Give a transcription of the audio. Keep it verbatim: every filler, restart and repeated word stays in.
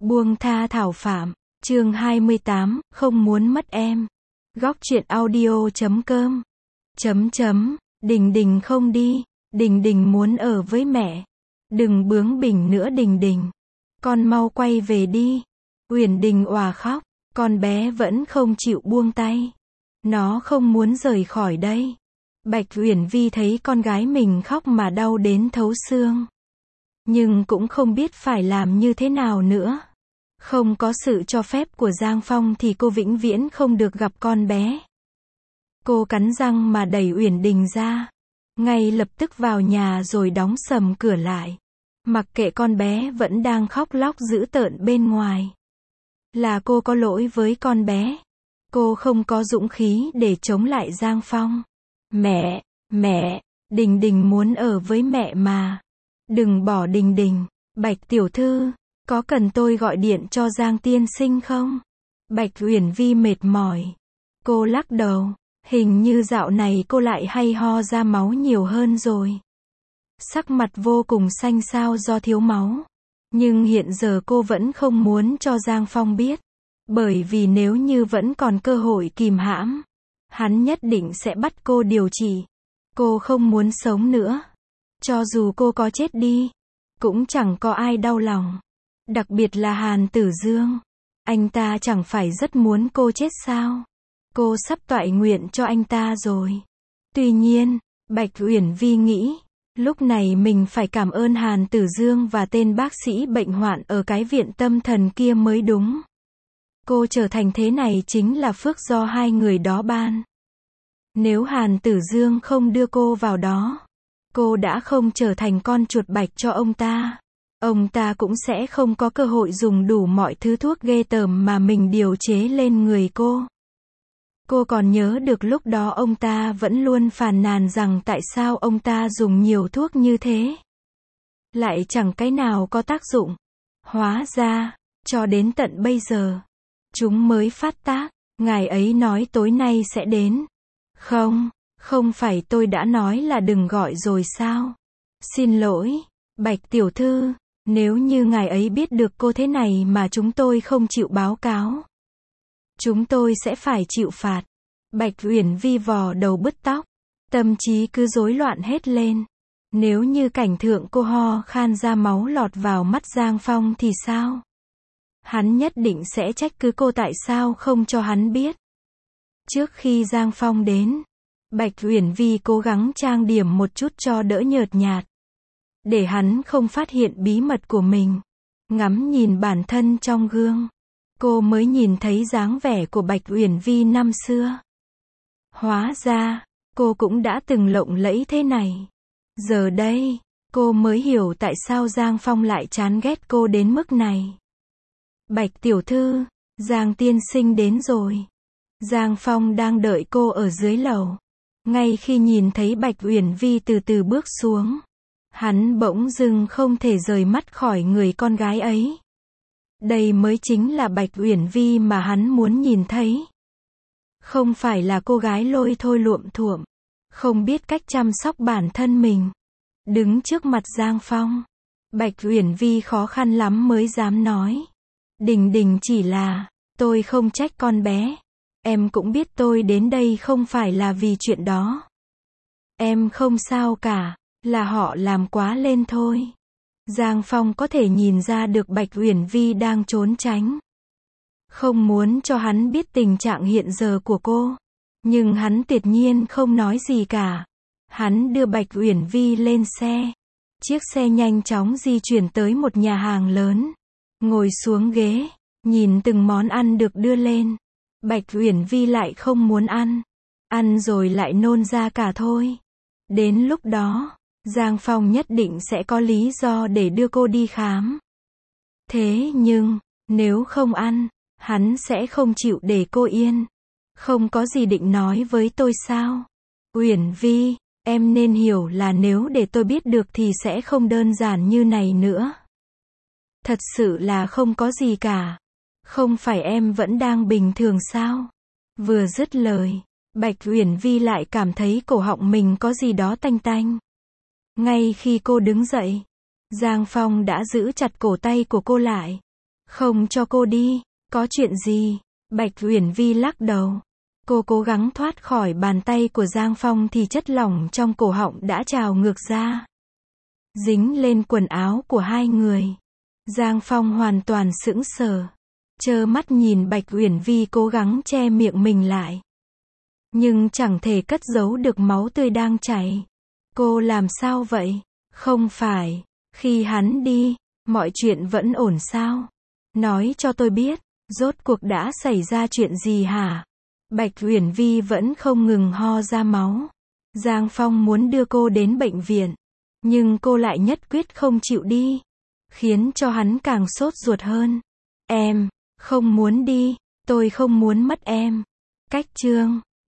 Buông tha Thảo Phạm, chương hai mươi tám, không muốn mất em. Góc truyện audio chấm com. Chấm chấm, Đình Đình không đi, Đình Đình muốn ở với mẹ. Đừng bướng bỉnh nữa Đình Đình. Con mau quay về đi. Uyển Đình òa khóc, con bé vẫn không chịu buông tay. Nó không muốn rời khỏi đây. Bạch Uyển Vi thấy con gái mình khóc mà đau đến thấu xương. Nhưng cũng không biết phải làm như thế nào nữa. Không có sự cho phép của Giang Phong thì cô vĩnh viễn không được gặp con bé. Cô cắn răng mà đẩy Uyển Đình ra. Ngay lập tức vào nhà rồi đóng sầm cửa lại. Mặc kệ con bé vẫn đang khóc lóc dữ tợn bên ngoài. Là cô có lỗi với con bé. Cô không có dũng khí để chống lại Giang Phong. Mẹ, mẹ, Đình Đình muốn ở với mẹ mà. Đừng bỏ Đình Đình. Bạch tiểu thư, có cần tôi gọi điện cho Giang tiên sinh không? Bạch Uyển Vi mệt mỏi. Cô lắc đầu. Hình như dạo này cô lại hay ho ra máu nhiều hơn rồi. Sắc mặt vô cùng xanh xao do thiếu máu. Nhưng hiện giờ cô vẫn không muốn cho Giang Phong biết. Bởi vì nếu như vẫn còn cơ hội kìm hãm, hắn nhất định sẽ bắt cô điều trị. Cô không muốn sống nữa. Cho dù cô có chết đi, cũng chẳng có ai đau lòng. Đặc biệt là Hàn Tử Dương. Anh ta chẳng phải rất muốn cô chết sao? Cô sắp toại nguyện cho anh ta rồi. Tuy nhiên, Bạch Uyển Vi nghĩ, lúc này mình phải cảm ơn Hàn Tử Dương và tên bác sĩ bệnh hoạn ở cái viện tâm thần kia mới đúng. Cô trở thành thế này chính là phước do hai người đó ban. Nếu Hàn Tử Dương không đưa cô vào đó, cô đã không trở thành con chuột bạch cho ông ta. Ông ta cũng sẽ không có cơ hội dùng đủ mọi thứ thuốc ghê tởm mà mình điều chế lên người cô. Cô còn nhớ được lúc đó ông ta vẫn luôn phàn nàn rằng tại sao ông ta dùng nhiều thuốc như thế. Lại chẳng cái nào có tác dụng. Hóa ra, cho đến tận bây giờ, chúng mới phát tác. Ngài ấy nói tối nay sẽ đến. Không, không phải tôi đã nói là đừng gọi rồi sao? Xin lỗi, Bạch tiểu thư, nếu như ngài ấy biết được cô thế này mà chúng tôi không chịu báo cáo, chúng tôi sẽ phải chịu phạt. Bạch Uyển Vi vò đầu bứt tóc, tâm trí cứ rối loạn hết lên. Nếu như cảnh thượng cô ho khan ra máu lọt vào mắt Giang Phong thì sao? Hắn nhất định sẽ trách cứ cô tại sao không cho hắn biết. Trước khi Giang Phong đến, Bạch Uyển Vi cố gắng trang điểm một chút cho đỡ nhợt nhạt. Để hắn không phát hiện bí mật của mình. Ngắm nhìn bản thân trong gương, cô mới nhìn thấy dáng vẻ của Bạch Uyển Vi năm xưa. Hóa ra, cô cũng đã từng lộng lẫy thế này. Giờ đây, cô mới hiểu tại sao Giang Phong lại chán ghét cô đến mức này. Bạch tiểu thư, Giang tiên sinh đến rồi. Giang Phong đang đợi cô ở dưới lầu. Ngay khi nhìn thấy Bạch Uyển Vi từ từ bước xuống, hắn bỗng dưng không thể rời mắt khỏi người con gái ấy. Đây mới chính là Bạch Uyển Vi mà hắn muốn nhìn thấy. Không phải là cô gái lôi thôi luộm thuộm, không biết cách chăm sóc bản thân mình. Đứng trước mặt Giang Phong, Bạch Uyển Vi khó khăn lắm mới dám nói. Đình Đình chỉ là, tôi không trách con bé. Em cũng biết tôi đến đây không phải là vì chuyện đó. Em không sao cả, là họ làm quá lên thôi. Giang Phong có thể nhìn ra được Bạch Uyển Vi đang trốn tránh. Không muốn cho hắn biết tình trạng hiện giờ của cô. Nhưng hắn tuyệt nhiên không nói gì cả. Hắn đưa Bạch Uyển Vi lên xe. Chiếc xe nhanh chóng di chuyển tới một nhà hàng lớn. Ngồi xuống ghế, nhìn từng món ăn được đưa lên. Bạch Uyển Vi lại không muốn ăn. Ăn rồi lại nôn ra cả thôi. Đến lúc đó, Giang Phong nhất định sẽ có lý do để đưa cô đi khám. Thế nhưng, nếu không ăn, hắn sẽ không chịu để cô yên. Không có gì định nói với tôi sao? Uyển Vi, em nên hiểu là nếu để tôi biết được thì sẽ không đơn giản như này nữa. Thật sự là không có gì cả. Không phải em vẫn đang bình thường sao? Vừa dứt lời, Bạch Uyển Vi lại cảm thấy cổ họng mình có gì đó tanh tanh. Ngay khi cô đứng dậy, Giang Phong đã giữ chặt cổ tay của cô lại. Không cho cô đi. Có chuyện gì? Bạch Uyển Vi lắc đầu. Cô cố gắng thoát khỏi bàn tay của Giang Phong thì chất lỏng trong cổ họng đã trào ngược ra, dính lên quần áo của hai người. Giang Phong hoàn toàn sững sờ, trơ mắt nhìn Bạch Uyển Vi cố gắng che miệng mình lại, nhưng chẳng thể cất giấu được máu tươi đang chảy. Cô làm sao vậy? Không phải, khi hắn đi, mọi chuyện vẫn ổn sao? Nói cho tôi biết, rốt cuộc đã xảy ra chuyện gì hả? Bạch Uyển Vi vẫn không ngừng ho ra máu. Giang Phong muốn đưa cô đến bệnh viện, nhưng cô lại nhất quyết không chịu đi, khiến cho hắn càng sốt ruột hơn. Em không muốn đi, tôi không muốn mất em. Cách chương